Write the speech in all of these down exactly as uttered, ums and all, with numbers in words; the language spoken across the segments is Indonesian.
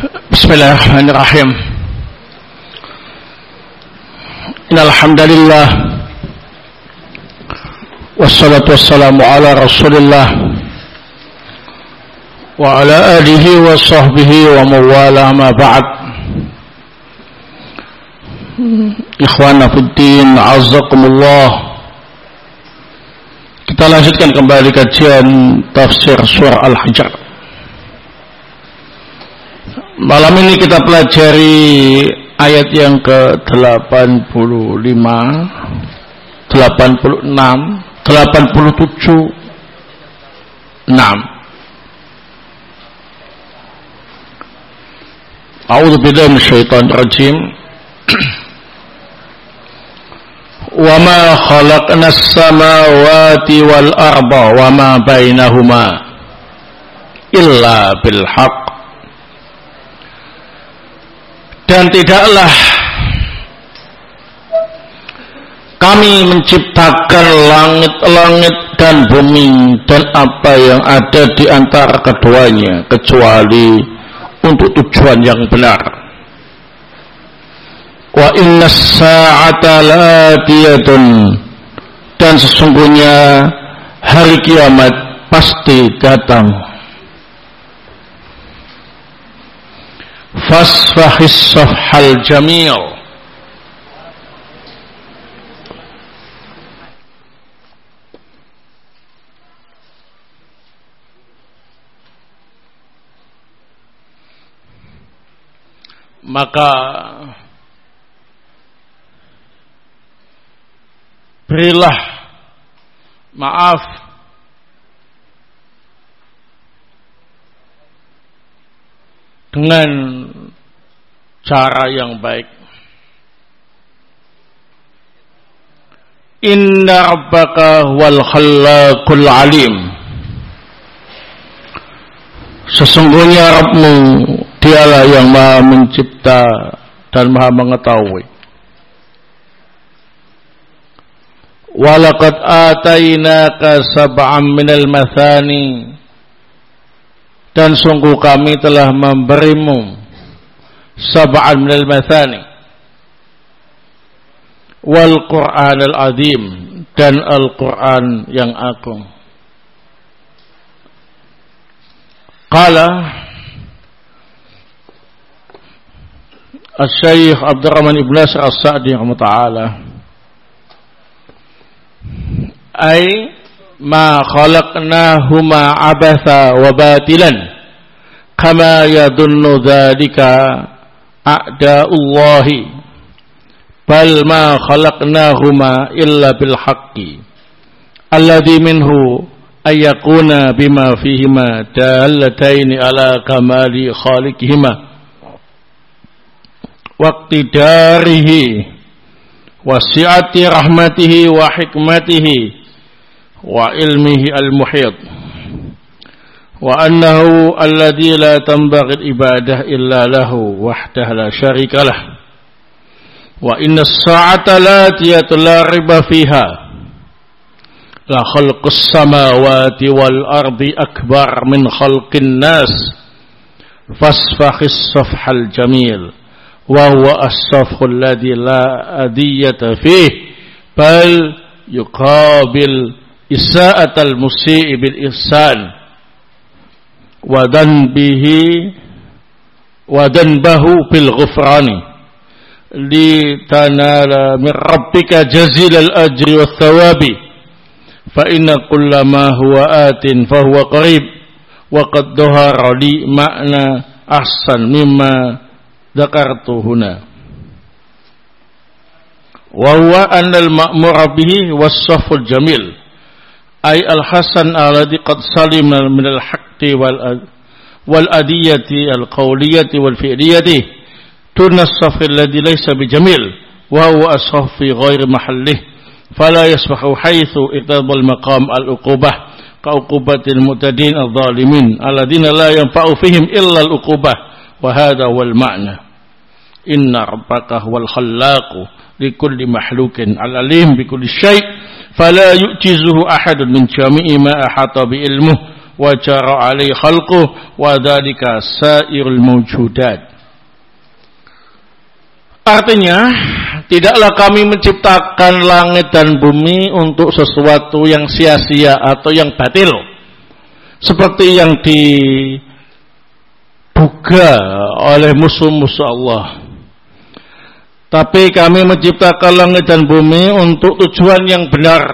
Bismillahirrahmanirrahim. Innal hamdalillah wassalatu wassalamu ala Rasulillah wa ala alihi wa sahbihi wa mawala ma ba'd. Ikhwana fiddin, azzakumullah. Kita lanjutkan kembali kajian tafsir surah Al-Hijr. Malam ini kita pelajari ayat yang ke delapan puluh lima, delapan puluh enam, delapan puluh tujuh, enam. A'udzu billahi minasyaitonir rajim. Wa ma khalaqnas samawati wal arda wa ma bainahuma illa bil haqq. Dan tidaklah kami menciptakan langit-langit dan bumi dan apa yang ada di antara keduanya kecuali untuk tujuan yang benar. Wa innas sa'ata latiyatun, dan sesungguhnya hari kiamat pasti datang. Fasfahis safhal jamil, maka berilah maaf dengan cara yang baik. Inna rabbaka wal khallaqul alim. Sesungguhnya Rabbmu, dialah yang maha mencipta dan maha mengetahui. Walaqad atainaka sab'an minal mathani, dan sungguh kami telah memberimu sab'an minal mathani wal Qur'an al-azim, dan Al-Quran yang agung. Qala Asy-Syaikh Abdurrahman Ibn Nasir As-Sa'di rahimahullah, ay ma khalaqnahuma abatha wa batilan kama yadunnu dzalika a'da'ullahi, bal ma khalaqnahuma illa bil haqqi alladhi minhu ayyakuna bima fihima dallataini ala kamali khaliqihima waqtidarihi wasi'ati rahmatihi wa hikmatihi wa ilmihi al-muhit, wa annahu alladhi la tanbaghi al-ibadah illa lahu wahdahu la syarika lah, wa inna as-sa'ata latiyatun la riba fiha la khalqus samawati wal ardi akbar min khalqin nas fasfakhis safhal jamil wa huwa as-safhu alladhi la adiyata fihi bal yuqabil isa'atal musii bil ihsan wa danbihi wa danbahu bil ghufrani li tanala min rabbika jazilal ajri wath thawabi fa inna kullama huwa atin fa huwa qarib wa qad dhahara li ma'na ahsan mimma dzakartu huna wa huwa anna al-ma'mur bihi was-saful jamil ay al-hasan alladhi qad salima min al-haqqi wal wal adiyati al-qawliyati wal fi'liyati tuna as-saf alladhi laysa bijamil wa huwa as-saf fi ghairi mahallih fala yasbahu haythu iqtadal maqam al-uqubah ka uqubatil mu'tadin adh-dhalimin alladhina la yanfa'u fihim illa al-uqubah wa hadha wal ma'na inna rabbaka huwal khallaqu likulli mahlukin al-alim bikulli syai' fala yu'jizuhu ahadun min jami'i ma ahata bi ilmuh wa jara alaihi khalquhu wa dzalika sairul mawjudat. Artinya, tidaklah kami menciptakan langit dan bumi untuk sesuatu yang sia-sia atau yang batil, seperti yang diduga oleh musuh-musuh Allah. Tapi kami menciptakan langit dan bumi untuk tujuan yang benar.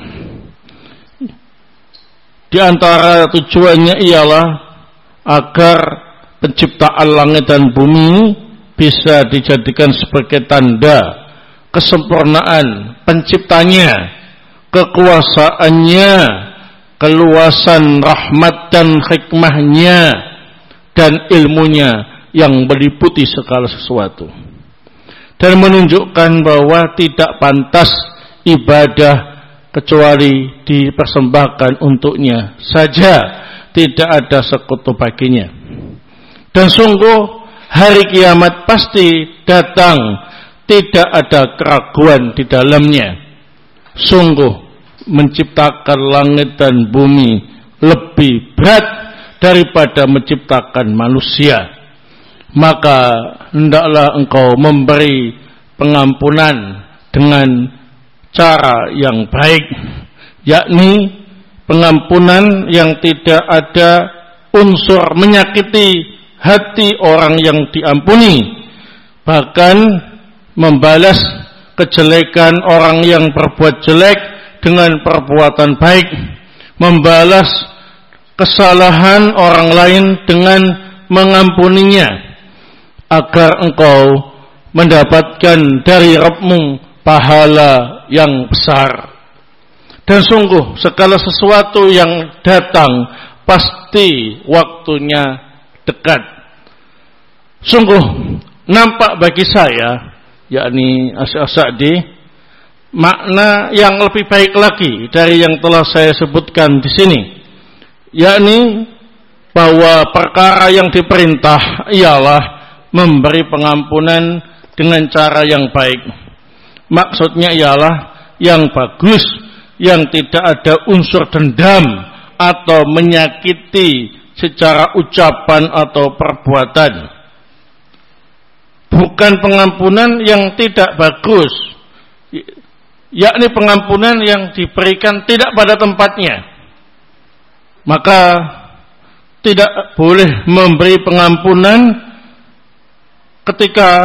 Di antara tujuannya ialah agar penciptaan langit dan bumi bisa dijadikan sebagai tanda kesempurnaan penciptanya, kekuasaannya, keluasan rahmat dan hikmahnya, dan ilmunya yang meliputi segala sesuatu, dan menunjukkan bahwa tidak pantas ibadah kecuali dipersembahkan untuknya saja, tidak ada sekutu baginya. Dan sungguh hari kiamat pasti datang, tidak ada keraguan di dalamnya. Sungguh menciptakan langit dan bumi lebih berat daripada menciptakan manusia. Maka hendaklah engkau memberi pengampunan dengan cara yang baik, yakni pengampunan yang tidak ada unsur menyakiti hati orang yang diampuni, bahkan membalas kejelekan orang yang berbuat jelek dengan perbuatan baik, membalas kesalahan orang lain dengan mengampuninya, agar engkau mendapatkan dari Rabbmu pahala yang besar. Dan sungguh segala sesuatu yang datang pasti waktunya dekat. Sungguh nampak bagi saya, yakni Asy-Sa'di, makna yang lebih baik lagi dari yang telah saya sebutkan di sini, yakni bahwa perkara yang diperintah ialah memberi pengampunan dengan cara yang baik. Maksudnya ialah yang bagus, yang tidak ada unsur dendam atau menyakiti secara ucapan atau perbuatan. Bukan pengampunan yang tidak bagus, yakni pengampunan yang diberikan tidak pada tempatnya. Maka tidak boleh memberi pengampunan ketika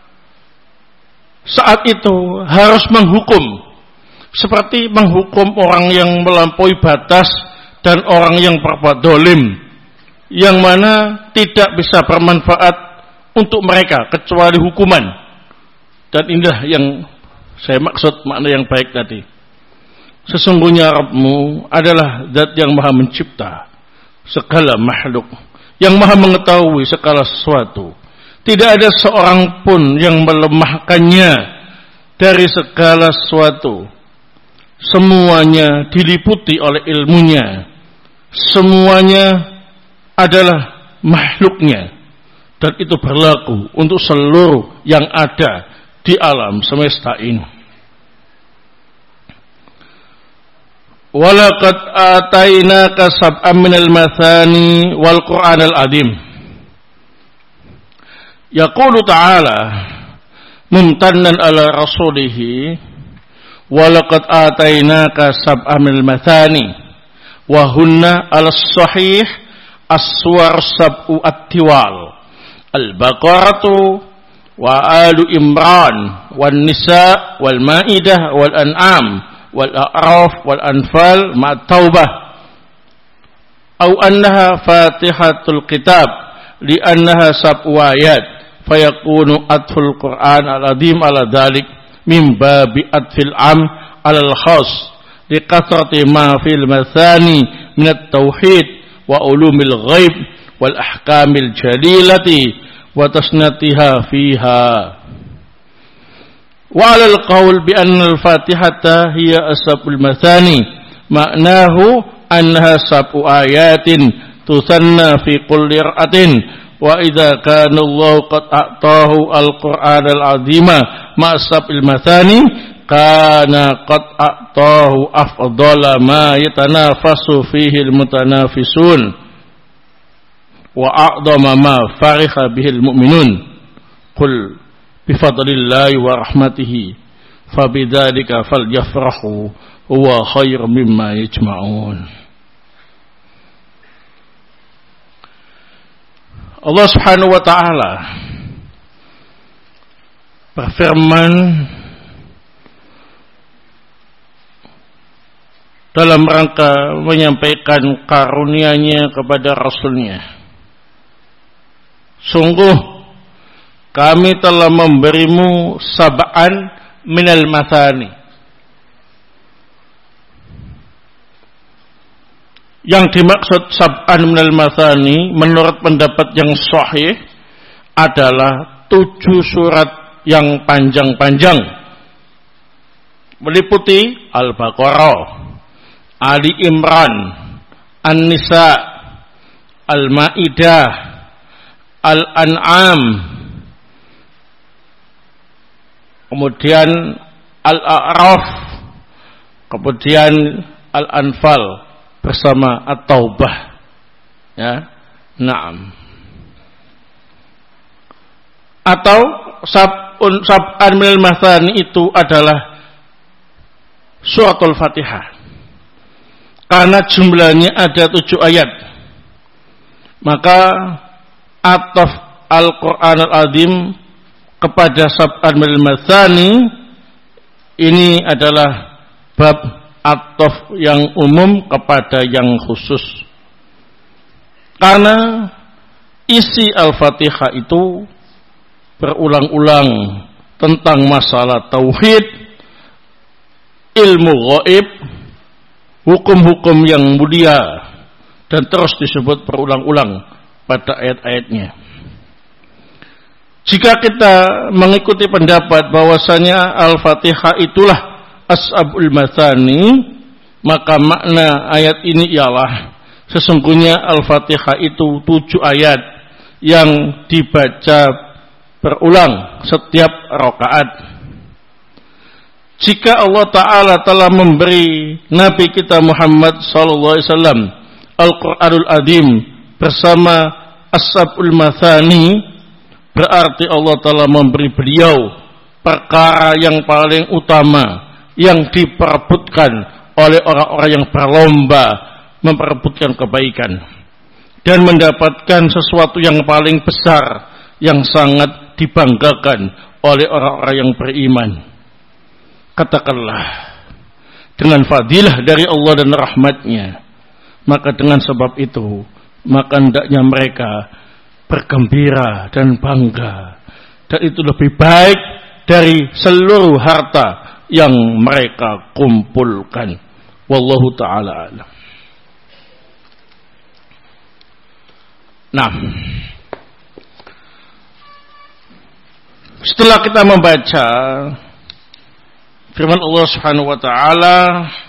saat itu harus menghukum, seperti menghukum orang yang melampaui batas dan orang yang berbuat dolim, yang mana tidak bisa bermanfaat untuk mereka kecuali hukuman. Dan inilah yang saya maksud makna yang baik tadi. Sesungguhnya Rabbmu adalah zat yang maha mencipta segala makhluk, yang maha mengetahui segala sesuatu. Tidak ada seorang pun yang melemahkannya dari segala sesuatu. Semuanya diliputi oleh ilmunya. Semuanya adalah makhluknya. Dan itu berlaku untuk seluruh yang ada di alam semesta ini. Walaqad atainaka sab'an minal mathani wal Qur'anal azim. Yaqulu ta'ala mumtannan ala rasulihi walaqad atainaka sab'an minal mathani wa hunna ala sahih as-suwar sab'u at-tiwal al-baqaratu wa alu imran wal nisa wal ma'idah wal an'am wal a'raf wal anfal ma'at taubah aw annaha fatihatul kitab li'annaha sab'u ayat fayakunu atful Qur'an al-azim ala dhalik min babi atfil am ala al-khas liqasrati ma fil mathani min at-tauhid wa ulumil ghaib wal ahkamil jalilati wa tasnatiha fiha. Wa ala al-qawl bi anna al-fatihata hiya asabul mathani ma'nahu annaha sab'u ayatin tusanna fi kulli ra'atin. Wa idza kana Allah qad a'tahu al-Qur'an al-'azima ma sab'il mathani kana qad a'tahu afdala ma yatanafasu fihi al-mutanafisun wa a'dama ma fariha bihi al-mu'minun qul bifadlillahi wa rahmatihi fabidzalika falyafrahu huwa khairum mimma yajma'un. Allah Subhanahu wa ta'ala berfirman dalam rangka menyampaikan karunia-Nya kepada Rasul-Nya. Sungguh kami telah memberimu sab'an minal mathani. Yang dimaksud sab'an minal mathani menurut pendapat yang sahih adalah tujuh surat yang panjang-panjang, meliputi Al-Baqarah, Ali Imran, An-Nisa, Al-Maidah, Al-An'am, kemudian Al-A'raf, kemudian Al-Anfal bersama At-Taubah. Ya, na'am. Atau sab'un sab'an minal mathani itu adalah suratul Fatihah. Karena jumlahnya ada tujuh ayat, maka ataf Al-Quran Al-Azim kepada sab'an minal mathani ini adalah bab ataf yang umum kepada yang khusus. Karena isi Al-Fatihah itu berulang-ulang tentang masalah tauhid, ilmu gaib, hukum-hukum yang mulia, dan terus disebut berulang-ulang pada ayat-ayatnya. Jika kita mengikuti pendapat bahwasanya Al-Fatihah itulah As'abul Mathani, maka makna ayat ini ialah sesungguhnya Al-Fatihah itu tujuh ayat yang dibaca berulang setiap rakaat. Jika Allah Ta'ala telah memberi Nabi kita Muhammad sallallahu alaihi wasallam Al-Quranul Azim bersama As'abul Mathani, berarti Allah Ta'ala memberi beliau perkara yang paling utama yang diperebutkan oleh orang-orang yang berlomba memperebutkan kebaikan dan mendapatkan sesuatu yang paling besar yang sangat dibanggakan oleh orang-orang yang beriman. Katakanlah, dengan fadilah dari Allah dan rahmatnya, maka dengan sebab itu maka hendaknya mereka bergembira dan bangga, dan itu lebih baik dari seluruh harta yang mereka kumpulkan. Wallahu ta'ala alam. Nah, setelah kita membaca firman Allah Subhanahu wa ta'ala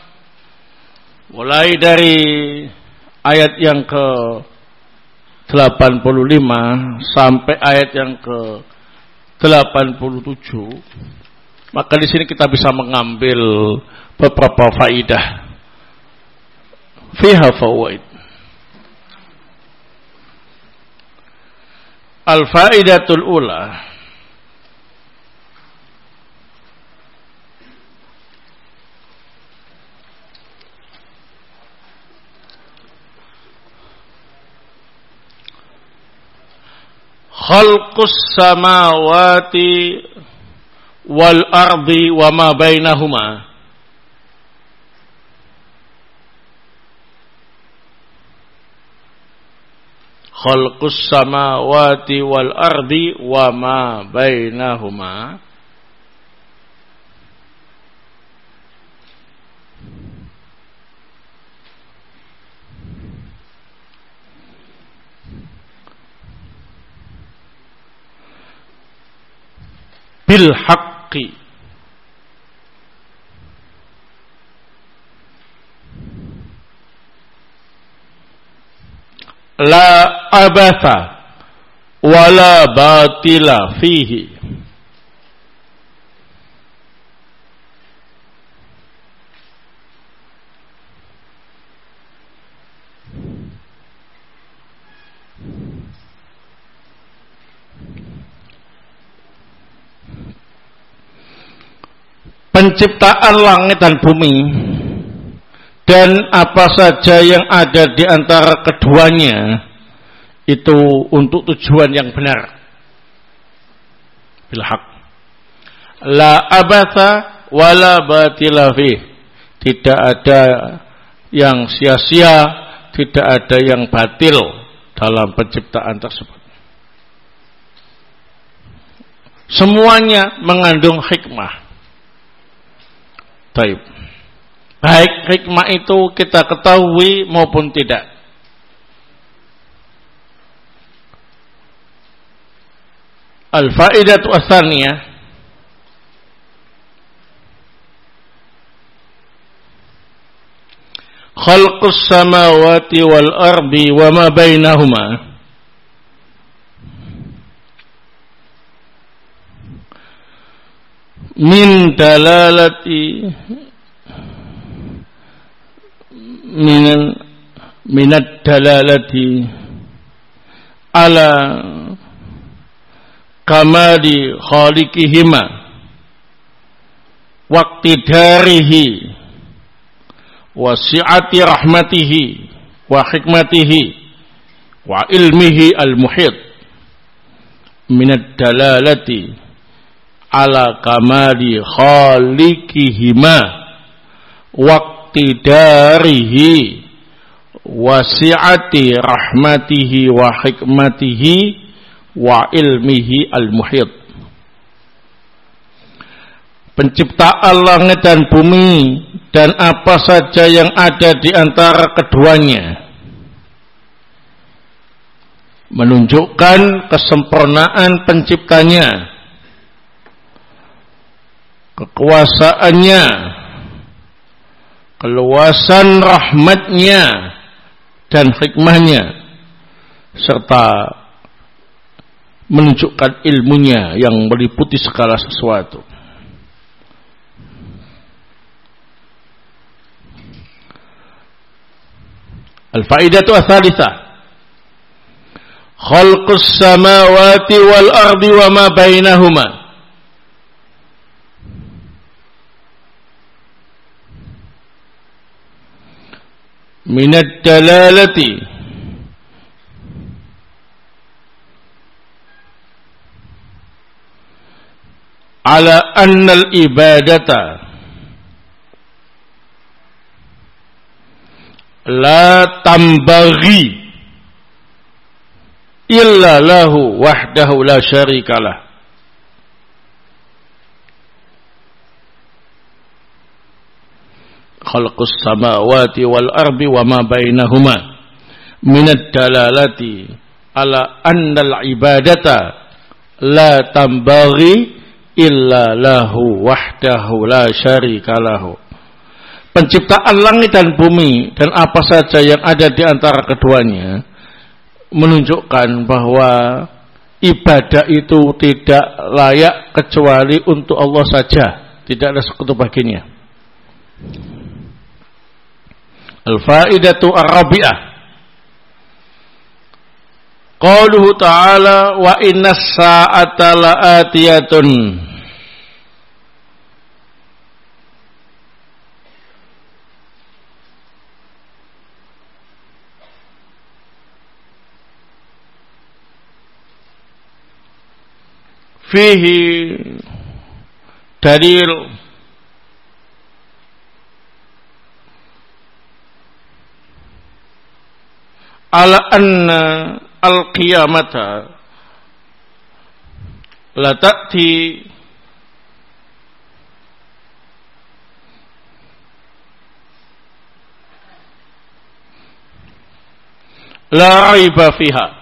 mulai dari ayat yang ke delapan puluh lima sampai ayat yang ke delapan puluh tujuh, maka di sini kita bisa mengambil beberapa faidah. Fiha fawaid. Al-faidatul ula, khalqus samawati wal ardi wa ma bainahuma. Khalqus samawati wal ardi wa ma bainahuma. Bil haqqi, la abatha wala batila fihi. penciptaan langit dan bumi dan apa saja yang ada di antara keduanya itu untuk tujuan yang benar, bil haq, la abatha wala batila fih, tidak ada yang sia-sia, tidak ada yang batil dalam penciptaan tersebut. Semuanya mengandung hikmah. Baik, baik hikmah itu kita ketahui maupun tidak. Al-faidatu ats-tsaniyah, khalqus samawati wal ardi wa ma bainahuma min dalalati minan minad dalalati ala kamali khaliqihima waqtidarihi wa si'ati rahmatihi wa hikmatihi wa ilmihi al-muhit minad dalalati ala kamali khaliqihima waqtidarihi wasi'ati rahmatihi wa hikmatihi wa ilmihi al-muhit. Penciptaan langit dan bumi dan apa saja yang ada di antara keduanya menunjukkan kesempurnaan penciptanya, kekuasaannya, keluasan rahmatnya dan hikmahnya, serta menunjukkan ilmunya yang meliputi segala sesuatu. Al-faidatu ats-tsalitsah, khalqus samawati wal ardi wa ma bainahuma minad dalalati ala anna al-ibadata la tambaghi illa lahu wahdahu la syarikalah. Khalqus samawati wal ardi wa ma bainahuma minad dalalati ala annal ibadata la tambaghi illa lahu wahdahu la syarikalahu. Penciptaan langit dan bumi dan apa saja yang ada di antara keduanya menunjukkan bahwa ibadah itu tidak layak kecuali untuk Allah saja, tidak ada sekutu baginya. Al-faidatu ar-rabi'ah, qauluhu ta'ala wa innas sa'ata la'atiyatun fihi dalil ala anna al-qiyamata la ta'ti la raiba fiha.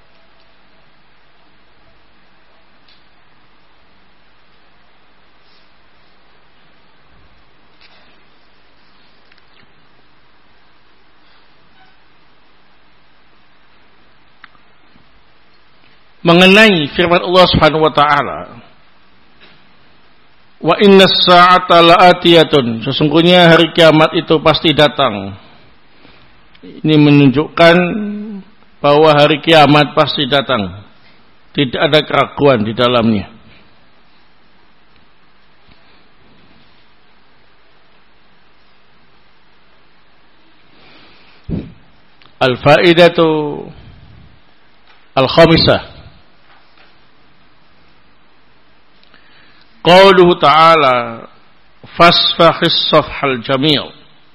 Mengenai firman Allah Subhanahu wa taala, wa innas sa'ata la'atiyatun, sesungguhnya hari kiamat itu pasti datang. Ini menunjukkan bahwa hari kiamat pasti datang, tidak ada keraguan di dalamnya. Al-faidatu al-khamisah. Qauluhu ta'ala fasfahis safhal jamil.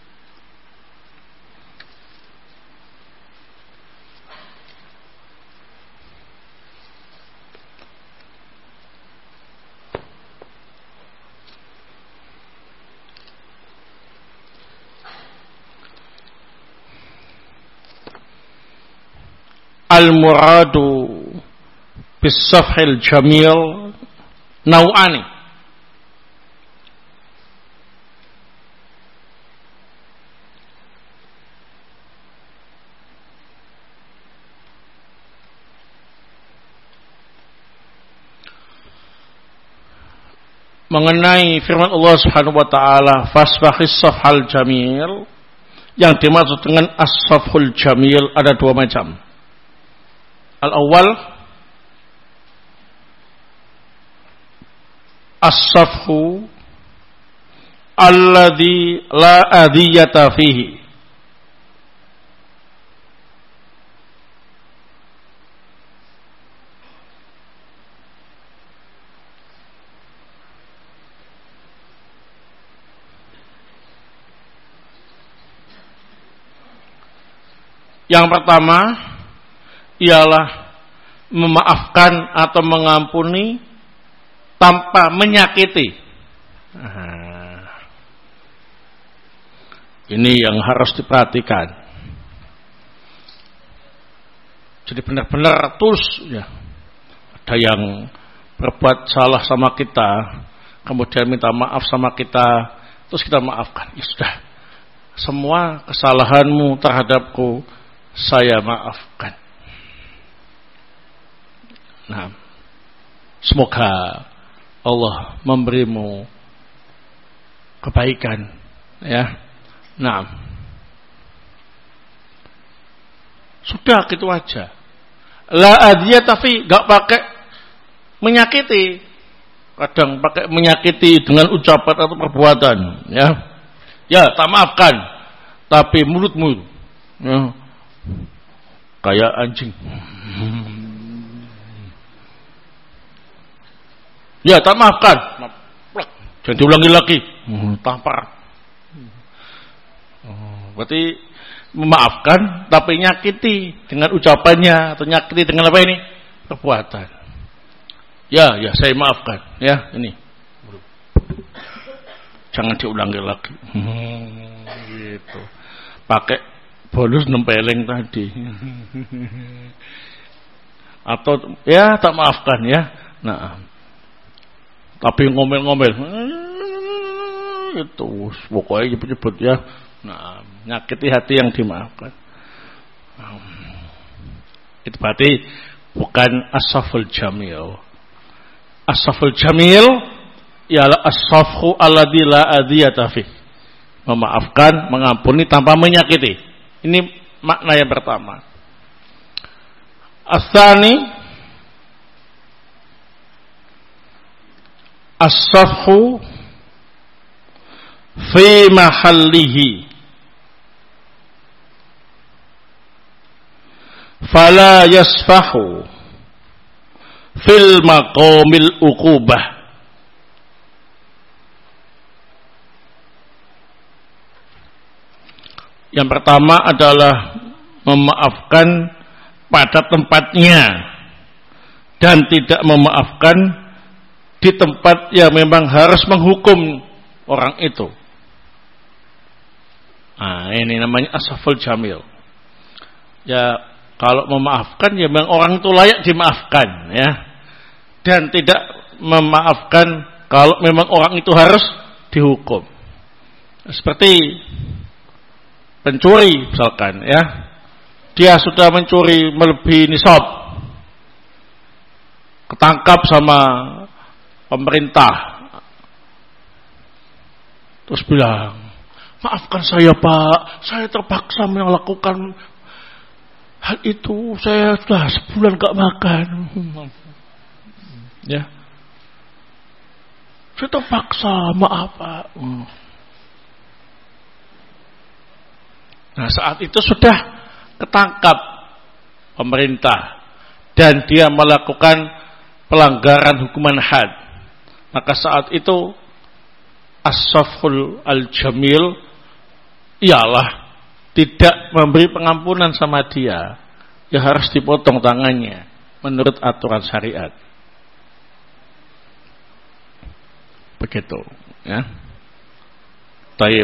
Al-muradu bis-safhil jamil nau'ani. Mengenai firman Allah Subhanahu wa taala fasfahis safhal jamil, yang dimaksud dengan as-safhul jamil ada dua macam. Al-awwal as-safhu alladhi la adiyata fihi. Yang pertama ialah memaafkan atau mengampuni tanpa menyakiti. Nah, ini yang harus diperhatikan. Jadi benar-benar tulus ya. Ada yang berbuat salah sama kita, kemudian minta maaf sama kita, terus kita maafkan. Ya sudah, semua kesalahanmu terhadapku saya maafkan. Nah, semoga Allah memberimu kebaikan, ya. Nah, sudah gitu aja. La adiyah tapi gak pakai menyakiti. Kadang pakai menyakiti dengan ucapan atau perbuatan, ya. Ya, tak maafkan, tapi mulutmu, ya, kayak anjing. Ya, tak maafkan. Jangan diulangi lagi. Hmm, tampar. Oh, berarti memaafkan tapi nyakiti dengan ucapannya atau nyakiti dengan apa ini? Perbuatan. Ya, ya saya maafkan. Ya, ini. Jangan diulangi lagi. Hmm, gitu. Pakai bonus nempeleng tadi. Atau ya tak maafkan ya. Nah, tapi ngomel-ngomel itu pokoknya nyebut-nyebut ya. Nah, nyakiti hati yang dimaafkan. Nah, itu berarti bukan as-safhul jamil. As-safhul jamil ialah as-safhu alladzi la adiyata fi. Memaafkan, mengampuni tanpa menyakiti. Ini makna yang pertama. As-tsani as-safhu fi mahallihi fala yasfahu fil maqamil uqubah. Yang pertama adalah memaafkan pada tempatnya dan tidak memaafkan di tempat yang memang harus menghukum orang itu. Nah, ini namanya as-safhul jamil. Ya, kalau memaafkan ya memang orang itu layak dimaafkan ya. Dan tidak memaafkan kalau memang orang itu harus dihukum. Seperti pencuri misalkan ya. Dia sudah mencuri melebihi nisab. Ketangkap sama pemerintah, terus bilang, maafkan saya Pak, saya terpaksa melakukan hal itu, saya sudah sebulan gak makan, ya, saya terpaksa, maaf Pak. Nah, saat itu sudah ketangkap pemerintah dan dia melakukan pelanggaran hukuman had, maka saat itu as-safhul al-jamil ialah tidak memberi pengampunan sama dia, ya harus dipotong tangannya menurut aturan syariat. Begitu, ya. Taib.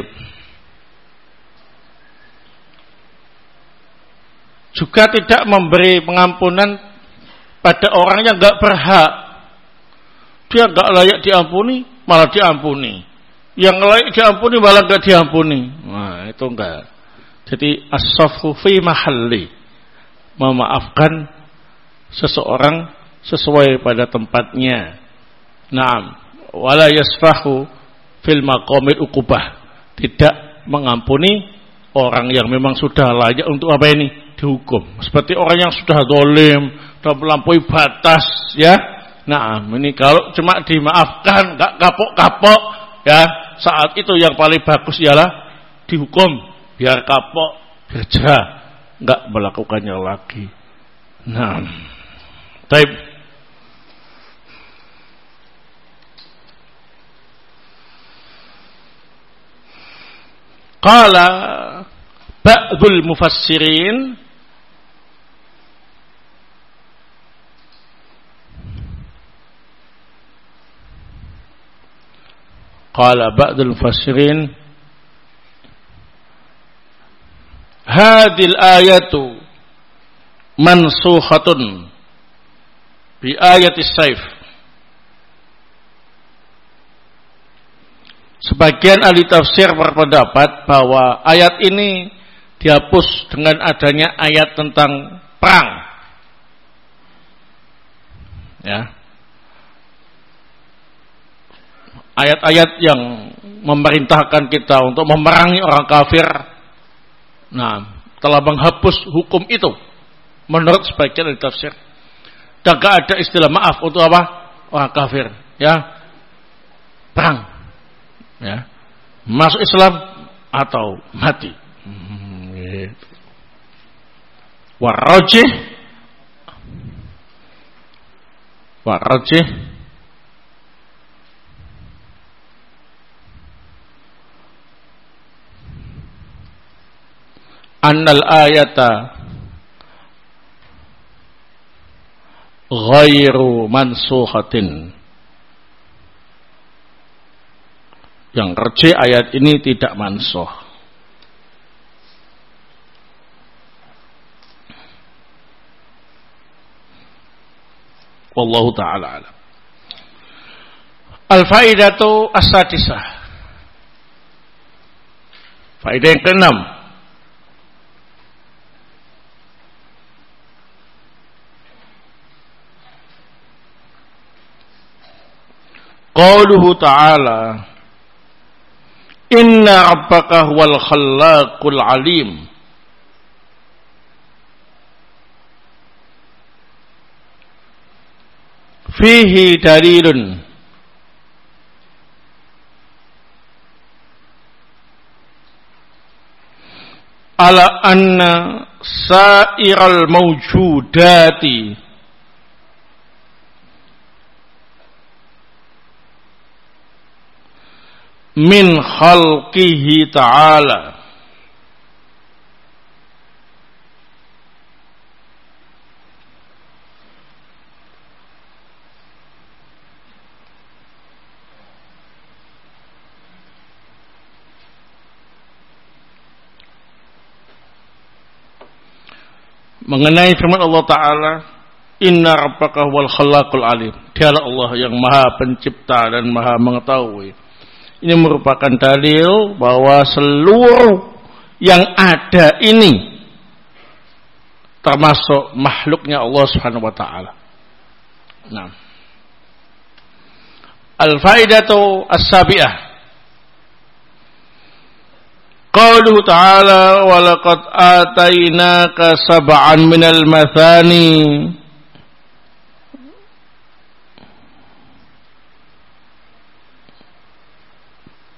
Juga tidak memberi pengampunan pada orang yang enggak berhak. Dia enggak layak diampuni, malah diampuni. Yang layak diampuni malah enggak diampuni. Nah, itu enggak. Jadi as-safhu fi mahalli. Memaafkan seseorang sesuai pada tempatnya. Naam, wala yasfahu fil maqamil uqubah. Tidak mengampuni orang yang memang sudah layak untuk apa ini? Dihukum. Seperti orang yang sudah zalim, sudah melampaui batas, ya. Nah, ini kalau cuma dimaafkan, enggak kapok-kapok, ya, saat itu yang paling bagus ialah dihukum, biar kapok, biar jerah, enggak melakukannya lagi. Nah, baik. Qala ba'dul mufassirin, qala ba'dul mufassirin, hadhil ayatu mansukhatun bi ayatis saif. Sebagian ahli tafsir berpendapat bahwa ayat ini dihapus dengan adanya ayat tentang perang. Ya. Ayat-ayat yang memerintahkan kita untuk memerangi orang kafir, nah, telah menghapus hukum itu menurut sebagian ahli tafsir. Dan gak ada istilah maaf untuk apa? Orang kafir, ya. Perang. Ya, masuk Islam atau mati. Hmm, gitu. Warajih, warajih, annal ayata ghairu mansukhatin. Yang rejeh ayat ini tidak mansukh. Wallahu ta'ala alam. Al-faidatu as-sadisah. Faedah yang keenam. Qauluhu ta'ala, inna rabbaka huwal khallaqul alim. Fihi dalilun ala anna sa'iral mawjudati min khalqihi ta'ala mengenai firman Allah Ta'ala, inna rabbaka huwal khallaqul alim. Dialah Allah yang maha pencipta dan maha mengetahui. Ini merupakan dalil bahwa seluruh yang ada ini termasuk makhluknya Allah Subhanahu wa taala. Nah. Al-faidatu as-sabi'ah. Qauluhu ta'ala wa laqad atainaka sab'an minal mathani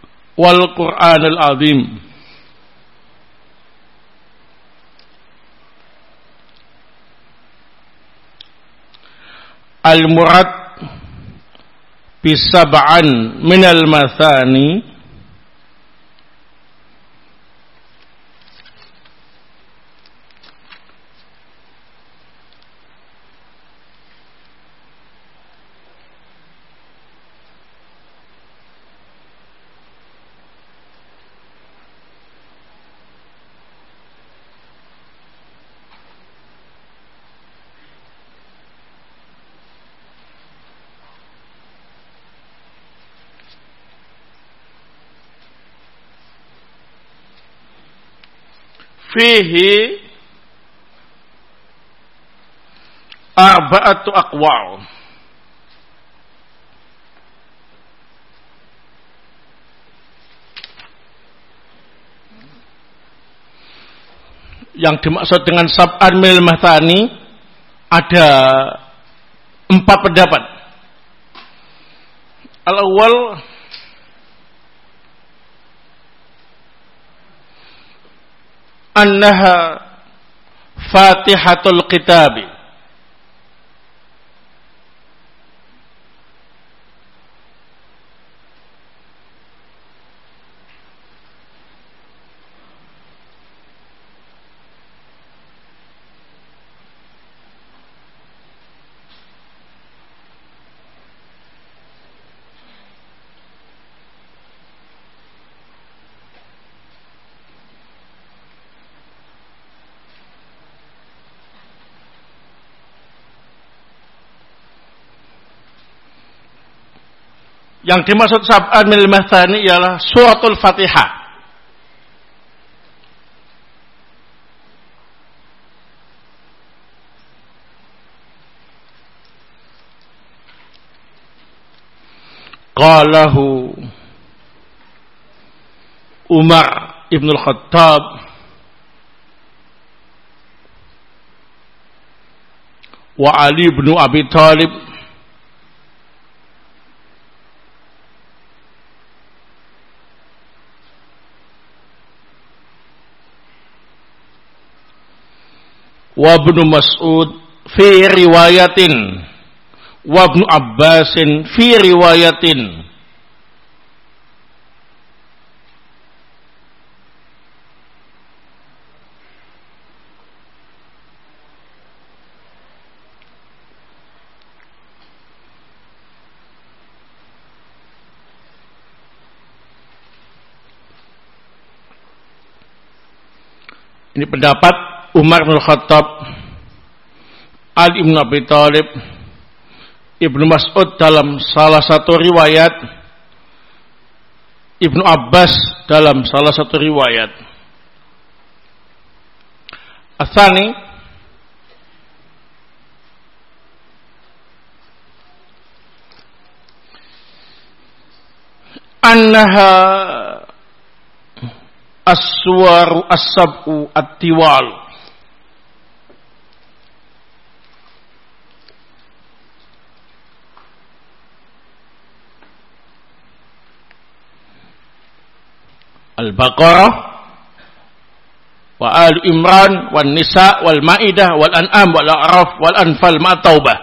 wal Qur'anul azim. al-murad bisab'an minal mathani fihi arba'atu aqwal. Yang dimaksud dengan sab'an minal mathani ada empat pendapat. Al-awwal annaha fatihatul kitabi, yang dimaksud sab'an minal mathani ialah suratul Fatihah. Qalahu Umar ibn al-Khattab wa Ali ibn Abi Thalib wa Ibnu Mas'ud fi riwayatin wa Ibnu Abbasin fi riwayatin. Ini pendapat Umar bin Khattab, Ali bin Abi Thalib, Ibnu Mas'ud dalam salah satu riwayat, Ibnu Abbas dalam salah satu riwayat. Atsani annaha as-suwaru as-sab'u at-tiwal. Al-Baqarah wa Al-Imran wal Nisa wal Maidah wal An'am wal A'raf wal Anfal ma Taubah.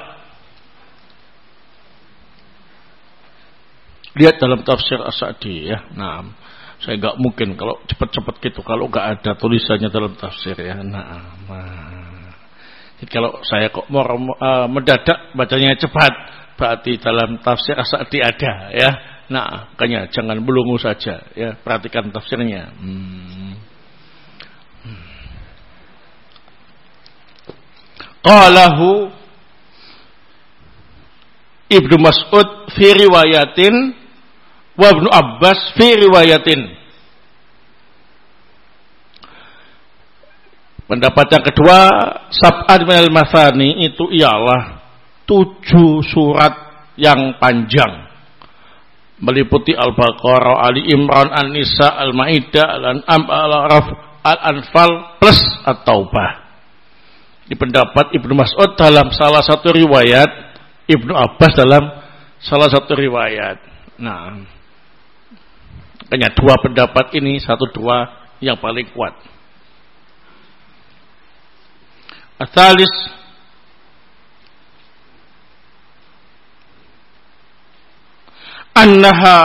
Lihat dalam tafsir As-Sa'di ya. Nah, saya enggak mungkin kalau cepat-cepat gitu kalau enggak ada tulisannya dalam tafsir ya. Nah, nah. Jadi kalau saya kok mau uh, mendadak bacanya cepat, berarti dalam tafsir As-Sa'di ada ya. Nah, makanya jangan belungu saja ya, perhatikan tafsirnya. Hmm. Hmm. Qalahu Ibnu Mas'ud fi riwayatin wa Ibnu Abbas fi riwayatin. Pendapat yang kedua, sab'an minal mathani itu ialah tujuh surat yang panjang, meliputi Al-Baqarah, Ali Imran, An-Nisa, Al-Maidah, Al-An'am, Al-A'raf, Al-Anfal plus At-Taubah. Di pendapat Ibnu Mas'ud dalam salah satu riwayat, Ibnu Abbas dalam salah satu riwayat. Nah, hanya dua pendapat ini, satu dua yang paling kuat. Ats-tsalis annaha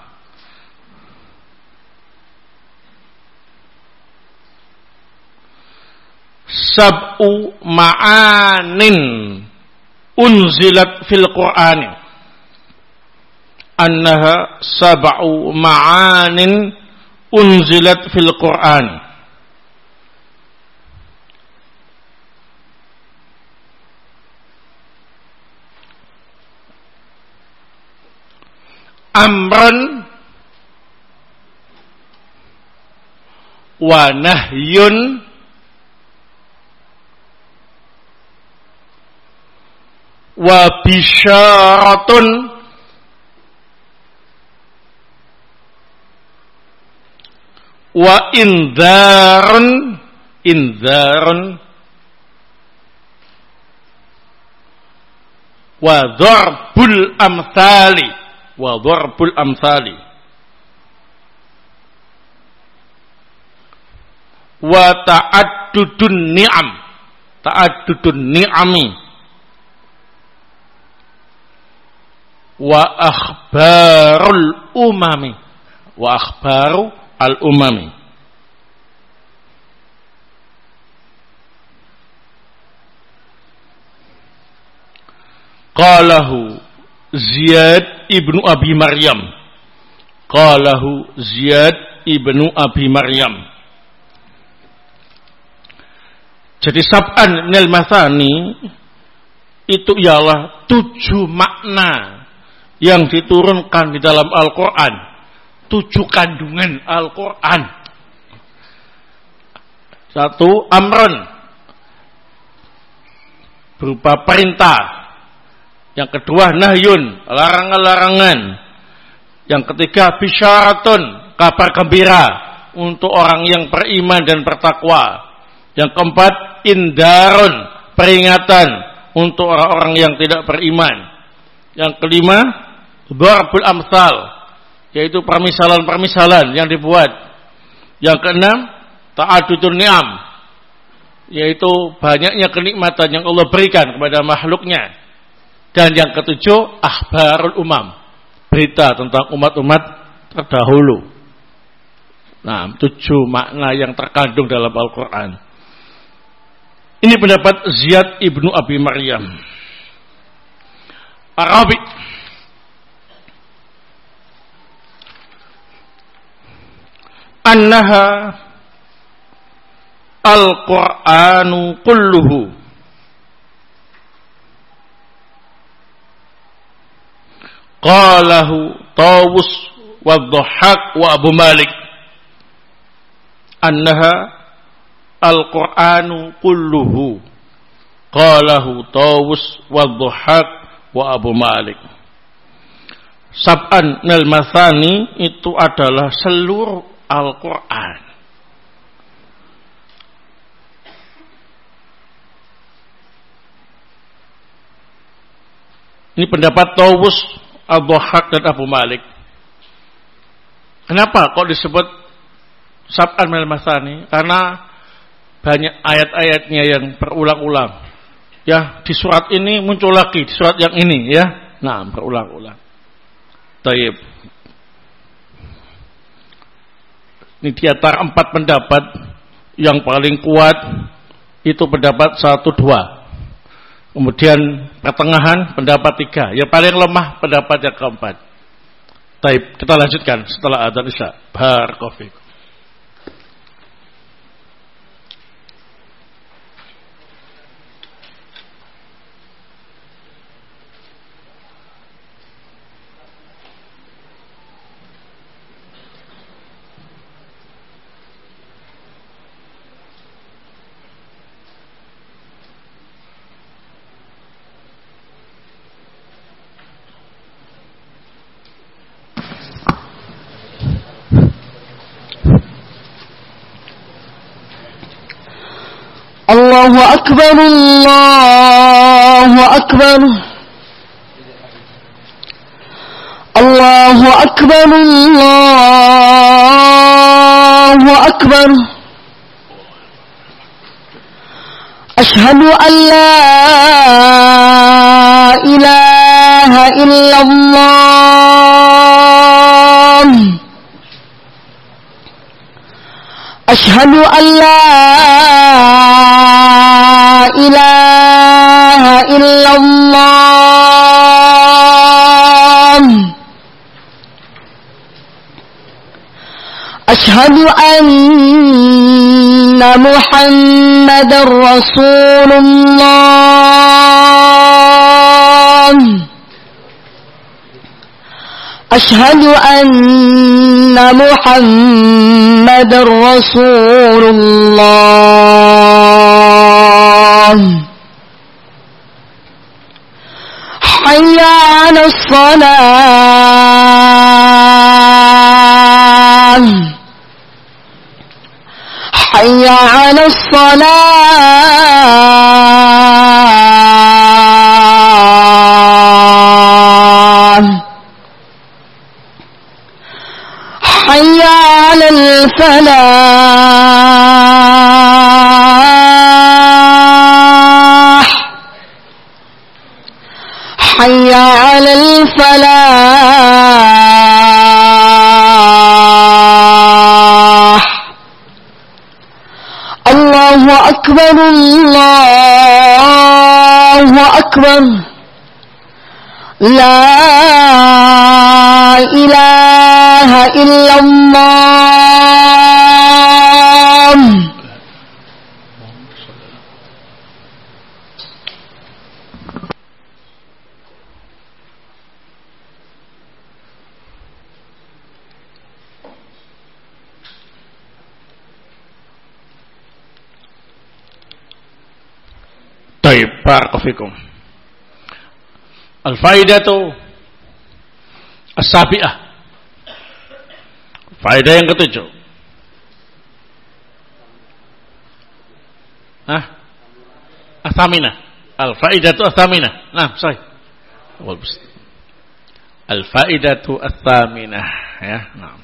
sab'u ma'anin unzilat fil Qur'ani, annaha sab'u ma'anin unzilat fil Qur'ani. Amran wa nahyun wa bisyaratun wa indharun indharun wa dharbul amthali wa dharbul amthali wa ta'addudun ni'am ta'addudun ni'ami wa akhbarul umami wa akhbaru al umami. Qalahu Ziyad ibnu Abi Maryam, qalahu Ziyad ibnu Abi Maryam. Jadi sab'an minal mathani itu ialah tujuh makna yang diturunkan di dalam Al-Quran, tujuh kandungan Al-Quran. Satu, amron, berupa perintah. Yang kedua, nahyun, larangan-larangan. Yang ketiga, bisyaratun, kabar gembira untuk orang yang beriman dan bertakwa. Yang keempat, indarun, peringatan untuk orang-orang yang tidak beriman. Yang kelima, dharbul amsal, yaitu permisalan-permisalan yang dibuat. Yang keenam, ta'adudun ni'am, yaitu banyaknya kenikmatan yang Allah berikan kepada makhluknya. Dan yang ketujuh, akhbarul umam, berita tentang umat-umat terdahulu. Nah, tujuh makna yang terkandung dalam Al-Quran. Ini pendapat Ziyad ibnu Abi Maryam. Arabi, annaha al-Qur'anu kulluhu qalahu Tawus wa Dhahhak wa Abu Malik, annaha al-Qur'anu kulluhu qalahu Tawus wa Dhahhak wa Abu Malik. Sab'an nal mathani itu adalah seluruh Al-Quran. Ini pendapat Tawus, Ad-Dhahhak dan Abu Malik. Kenapa kok disebut Sab'an nal mathani? Karena banyak ayat-ayatnya yang berulang-ulang. Ya, di surat ini muncul lagi, di surat yang ini, ya. Nah, berulang-ulang. Taib. Ini di antara empat pendapat yang paling kuat itu pendapat satu dua. Kemudian pertengahan pendapat tiga. Yang paling lemah pendapat yang keempat. Taib. Kita lanjutkan setelah adzan Isya. Barakallahu fikum. Allahu Akbar, Allahu Akbar, Allahu Akbar, Allahu Akbar. Ashhadu an la ilaha illallah أشهد أن لا إله إلا الله أشهد أن محمد رسول الله أشهد أن محمد رسول الله حي على الصلاة حي على الصلاة حي على الفلاح حي على الفلاح الله أكبر الله أكبر لا إله إلا الله Baik, barakallahu fikum. Al-faidatu as-sabi'ah. Faedah yang ketujuh. Hah? As-saminah. Al-faidatu as-saminah. Nah, sorry. Al-faidatu as-saminah, ya. Nah.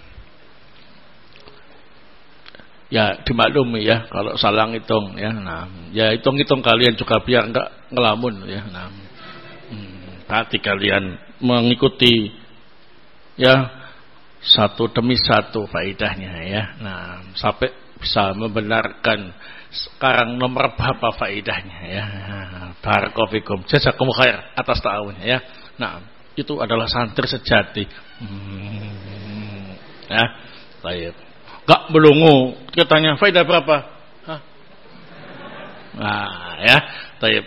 Ya dimaklumi ya kalau salah ngitung ya. Nah, ya hitung-hitung kalian juga biar enggak ngelamun ya. Nah. Hmm, hati kalian mengikuti ya satu demi satu faedahnya ya. Nah, sampai bisa membenarkan sekarang nomor berapa faedahnya ya. Barakallahu fikum. Jazakumullah khair atas ta'awunnya ya. Nah, itu adalah santri sejati. Hmm, ya. Baik. Gak melongo, kita tanya faedah berapa? Hah? Nah, ya, taib.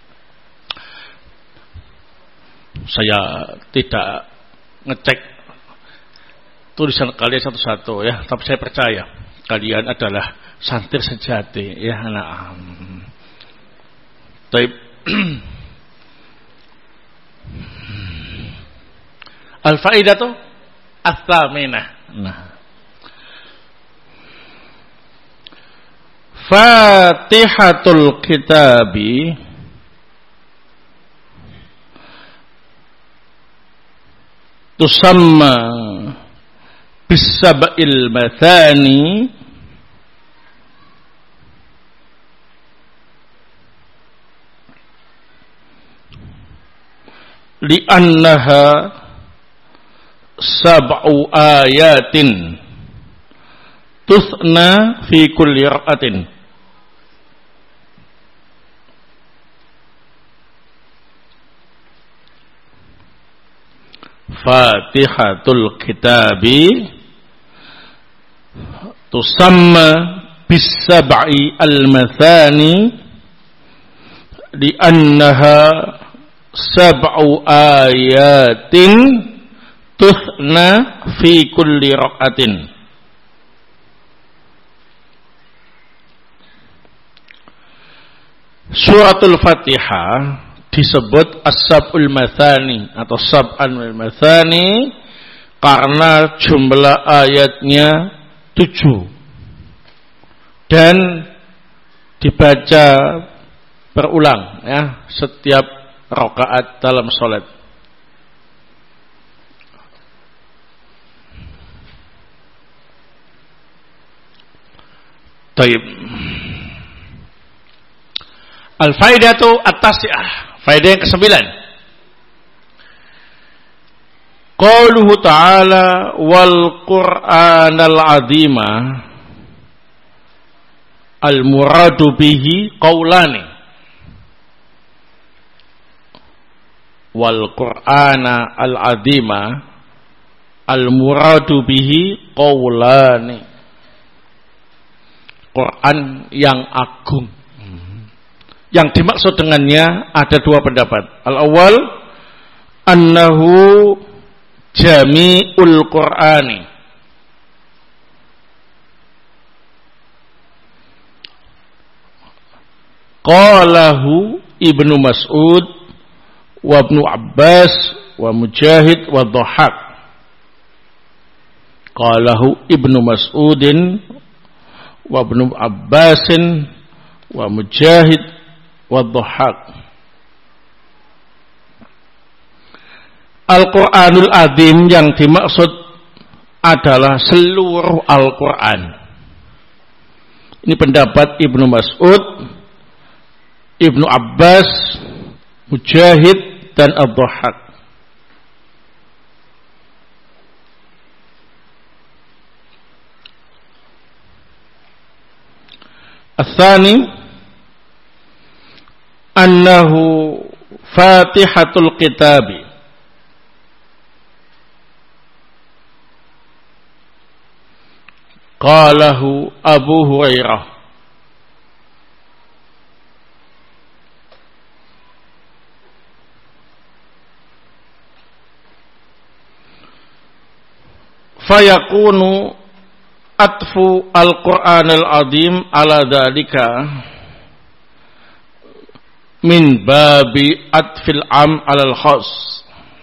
Saya tidak ngecek tulisan kalian satu-satu ya, tapi saya percaya kalian adalah santri sejati ya. Nah, taib. Al-faidatu ats-tsaminah. Nah, Fatihatul Kitabi tusamma bisab'il mathani li'annaha sab'u ayatin tuthna fi kulli ra'atin. Fatihatul Kitabi tusamma bisab'i al-mathani li'annaha sab'u ayatin tuthna fi kulli ra'atin. Suratul Fatihah disebut as-sab'ul mathani atau sab'an mathani karena jumlah ayatnya tujuh dan dibaca berulang ya setiap rakaat dalam salat. Taib. Al-faidatu at-tasi'ah. Faedah yang kesembilan. Qauluhu ta'ala wal Qur'anal 'azima al-muradu bihi qaulani wal Qur'ana al-azima al-muradu bihi qaulani. Quran yang agung. Yang dimaksud dengannya ada dua pendapat. Al-awwal annahu jami'ul Qur'ani. Qalahu Ibnu Mas'ud wa Ibnu Abbas wa Mujahid wa Dhahhak. Qalahu Ibnu Mas'udin wa Ibnu Abbasin wa Mujahid wa Dhahhak. Al-Qur'anul Azim yang dimaksud adalah seluruh Al-Qur'an. Ini pendapat Ibnu Mas'ud, Ibnu Abbas, Mujahid dan Ad-Dhahhak. Ats-tsani annahu Fatihatul Kitabi. Qalahu Abu Hurairah. Fayakunu atfu al-Qur'an al-azim ala dhalika min babi atfil am ala al-khas.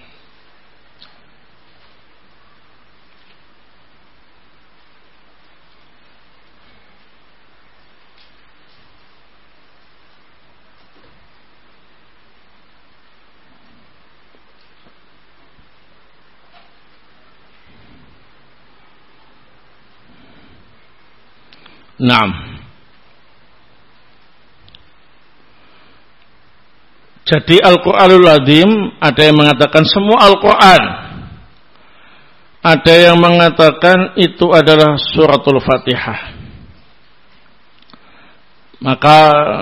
Naam. Jadi Al-Qur'anul Azim ada yang mengatakan semua Al-Qur'an. Ada yang mengatakan itu adalah suratul Fatihah. Maka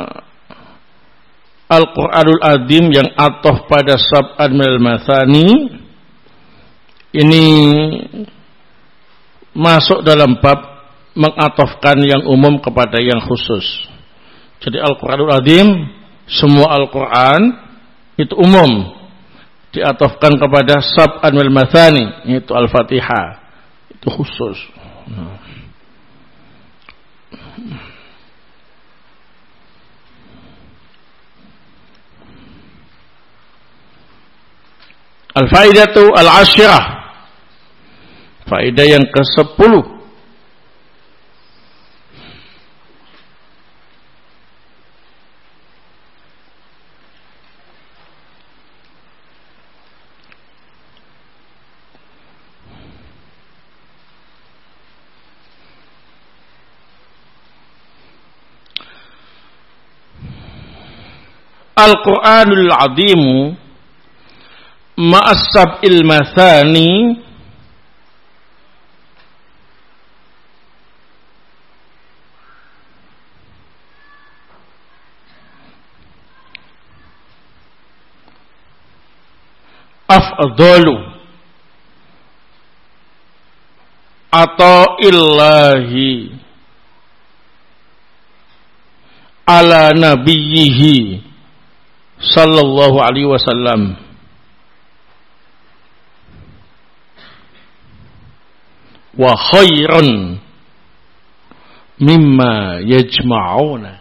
Al-Qur'anul Azim yang ataf pada sab'an minal mathani ini masuk dalam bab mengatofkan yang umum kepada yang khusus. Jadi Al-Qur'anul Azim, semua Al-Qur'an itu umum, diatofkan kepada sab'an wal mathani, yaitu Al-Fatihah, itu khusus. Al-faidatu al-ashirah, faedah yang kesepuluh. Al-Qur'anul Azimu ma'as sab'il mathani afdalu atau illahi ala nabiyyihi sallallahu alaihi wasallam wa khairan mimma yajma'una.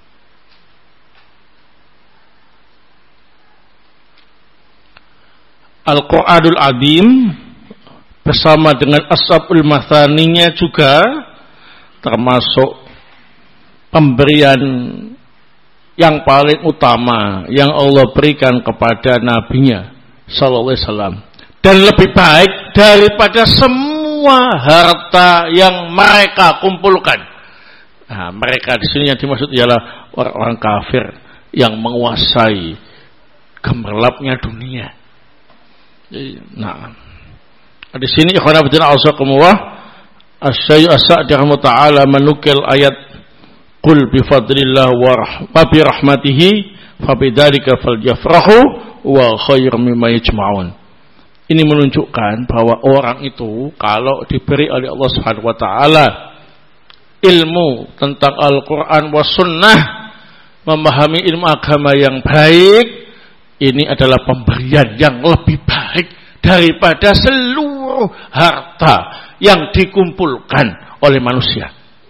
Al-Qur'anul Azim bersama dengan As-Sab'ul Mathaninya juga termasuk pemberian yang paling utama yang Allah berikan kepada nabinya sallallahu alaihi wasallam, dan lebih baik daripada semua harta yang mereka kumpulkan. Nah, mereka di sini yang dimaksud ialah orang-orang kafir yang menguasai gemerlapnya dunia. Nah, di sini ikhwan fillah azakumullah, Asy-Syaikh As-Sa'di rahimahullah taala menukil ayat Qul bi fadlillah wa bi rahmatihi fa bidzalika falyafrahu wa khairum mimma yajma'un. Ini menunjukkan bahwa orang itu kalau diberi oleh Allah Subhanahu wa taala ilmu tentang Al-Qur'an was sunnah, memahami ilmu agama yang baik, ini adalah pemberian yang lebih baik daripada seluruh harta yang dikumpulkan oleh manusia.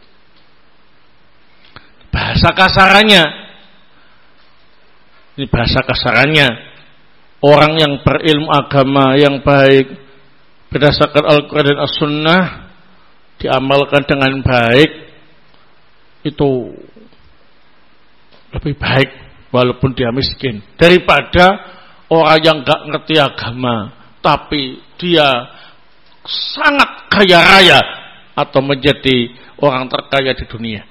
Bahasa kasarannya, ini bahasa kasarannya, orang yang berilmu agama yang baik berdasarkan Al-Quran dan As-Sunnah, diamalkan dengan baik, itu lebih baik walaupun dia miskin daripada orang yang gak ngerti agama tapi dia sangat kaya raya atau menjadi orang terkaya di dunia.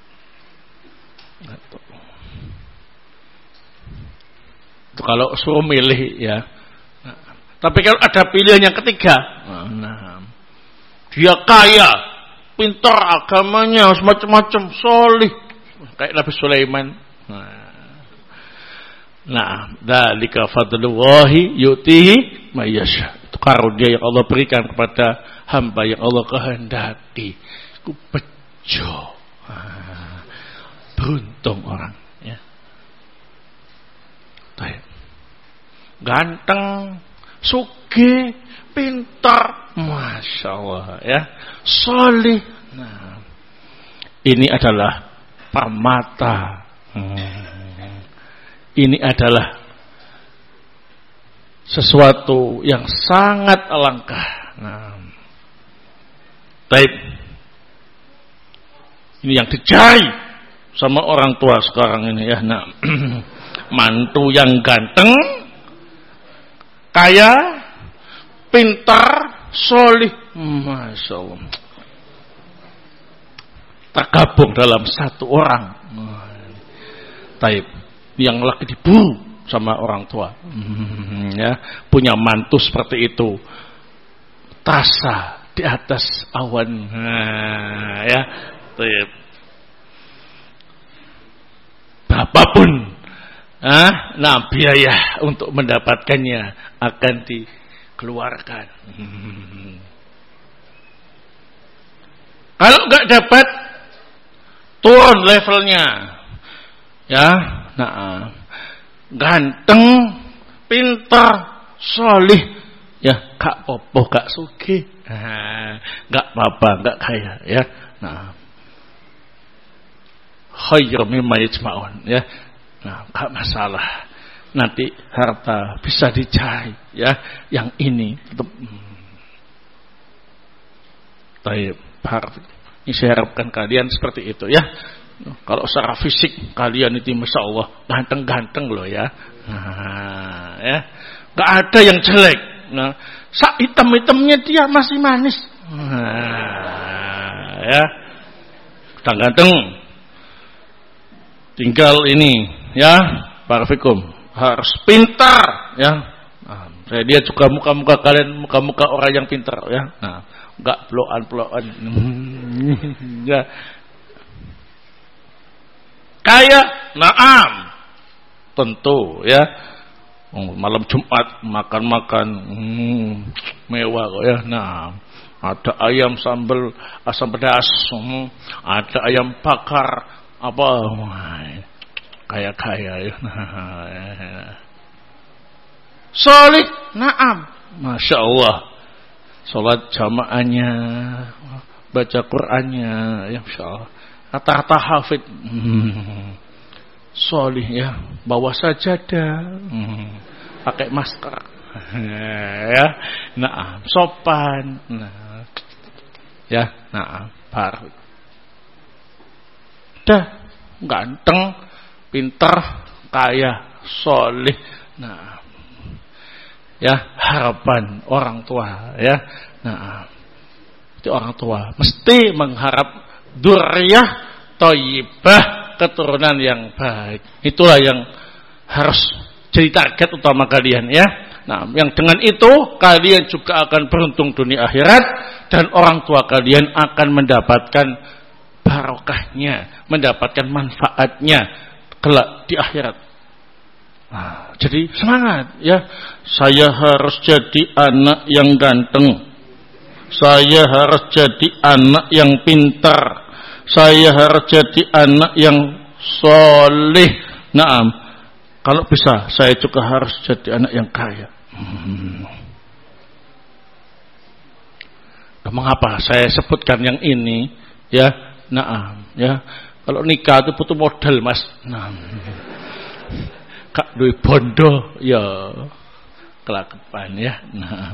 Itu kalau suruh milih ya. Nah, tapi kalau ada pilihan yang ketiga, nah, dia kaya, pintar agamanya, semacam-macam, solih, kayak Nabi Sulaiman. Nah, dzalika fadlullahi yu'tihi may yasha. Itu karunia yang Allah berikan kepada hamba yang Allah kehendaki. Ku bejo. Beruntung orang, ya. Ganteng, sugih, pintar, masya Allah, ya, solih. Nah, ini adalah permata. Hmm. Ini adalah sesuatu yang sangat langka. Nah, baik. Ini yang dicari sama orang tua sekarang ini, ya. Nah, mantu yang ganteng, kaya, pintar, solih, masya Allah, tergabung dalam satu orang. Taib yang lagi diburu sama orang tua, ya, punya mantu seperti itu, tasa di atas awan, nah, ya, taib. Berapapun Ah, nah biaya untuk mendapatkannya akan dikeluarkan. Hmm. Kalau nggak dapat, turun levelnya, ya. Nah, ganteng, pintar, solih, ya, gak popo, gak sugih, nah, gak apa-apa, gak kaya, ya. Nah, khairum mimma yajma'un, ya. Nah, gak masalah. Nanti harta bisa dicari, ya. Yang ini tetap. Baik, ini saya harapkan kalian seperti itu, ya. Kalau secara fisik kalian itu masya Allah ganteng-ganteng loh, ya. Nah, ya. Gak ada yang jelek. Nah, sak hitam-hitamnya dia masih manis. Nah, ya. Ganteng-ganteng. Tinggal ini, ya, barafikum, harus pintar, ya. Nah, saya lihat juga muka-muka kalian, muka-muka orang yang pintar, ya. Nah, enggak bloan-bloan, ya. Kaya, naam, tentu, ya. Malam Jumat makan-makan, hmm, mewah kok, ya. Nah, ada ayam sambal asam pedas, hmm, ada ayam bakar. Apa kaya-kaya ya. Solih, naam, masya Allah. Salat jamaahnya, baca Qur'annya, ya masya Allah. Kata-kata hafid, hmm, solih, ya, bawa sajadah, hmm, pakai masker, ya, naam, sopan, nah, ya, naam, baru. Dah, ganteng, pintar, kaya, soleh. Nah, ya, harapan orang tua, ya. Nah, itu orang tua mesti mengharap dzurriyyah thayyibah, keturunan yang baik. Itulah yang harus jadi target utama kalian, ya. Nah, yang dengan itu kalian juga akan beruntung dunia akhirat dan orang tua kalian akan mendapatkan barokahnya, mendapatkan manfaatnya kelak di akhirat. Nah, jadi semangat ya. Saya harus jadi anak yang ganteng. Saya harus jadi anak yang pintar. Saya harus jadi anak yang soleh. Naam. Kalau bisa, saya juga harus jadi anak yang kaya. Hmm. Nah, mengapa saya sebutkan yang ini? Ya, naam. Ya, kalau nikah itu butuh modal, Mas. Naam. Kak duwe bondo, ya kelakepan ya. Naam.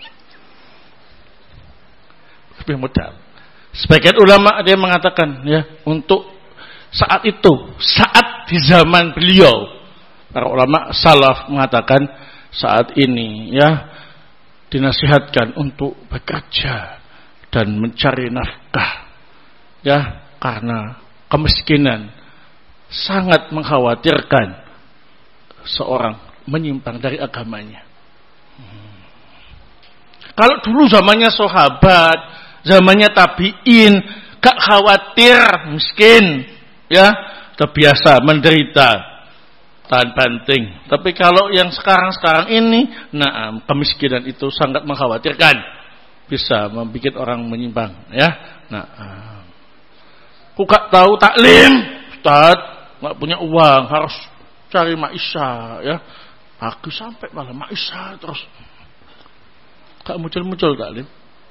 Tapi modal. Sebagian ulama dia mengatakan ya, untuk saat itu, saat di zaman beliau, para ulama salaf mengatakan saat ini ya dinasihatkan untuk bekerja dan mencari nafkah ya, karena kemiskinan sangat mengkhawatirkan seorang menyimpang dari agamanya. Hmm. Kalau dulu zamannya sahabat, zamannya tabi'in, gak khawatir miskin, ya, terbiasa menderita, tahan banting. Tapi kalau yang sekarang-sekarang ini, nah, kemiskinan itu sangat mengkhawatirkan, bisa membuat orang menyimpang, ya. Nah, aku gak tahu taklim, Ustaz, gak punya uang, harus cari maisha, ya. Aku sampai malah maisha terus, gak muncul-muncul taklim.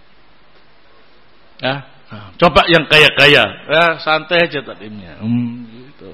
Ya, nah, coba yang kaya-kaya, ya, santai aja taklimnya. Hmm, gitu.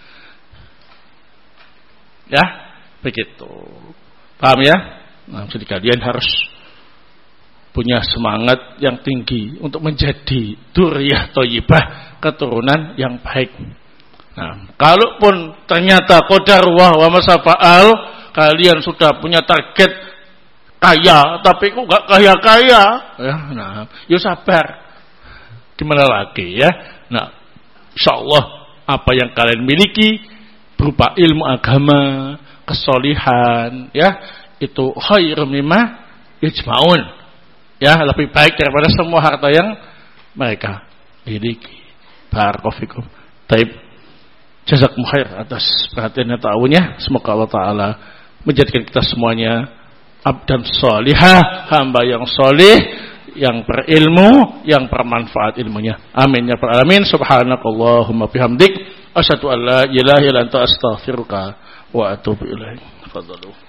Ya, begitu. Paham ya? Nah, jadi kalian harus punya semangat yang tinggi untuk menjadi dzurriyyah thayyibah, keturunan yang baik. Nah, kalaupun ternyata qadarullah wa masafa'al, kalian sudah punya target kaya, tapi kok gak kaya-kaya, ya, nah, yo sabar. Gimana lagi ya? Nah, insyaallah apa yang kalian miliki berupa ilmu agama, kesolihan, ya, itu khairum mimma yajma'un. Ya, lebih baik daripada semua harta yang mereka miliki. Barakallahu fikum. Taib. Jazakumullah khair atas perhatian dan ta'awunnya. Semoga Allah Ta'ala menjadikan kita semuanya abdan sholihah, hamba yang solih, yang berilmu, yang bermanfaat ilmunya. Amin ya rabbal alamin. Subhanakallahumma bihamdik, asyhadu an la ilaha illa anta astaghfiruka wa atubu ilaik. Fadhalu.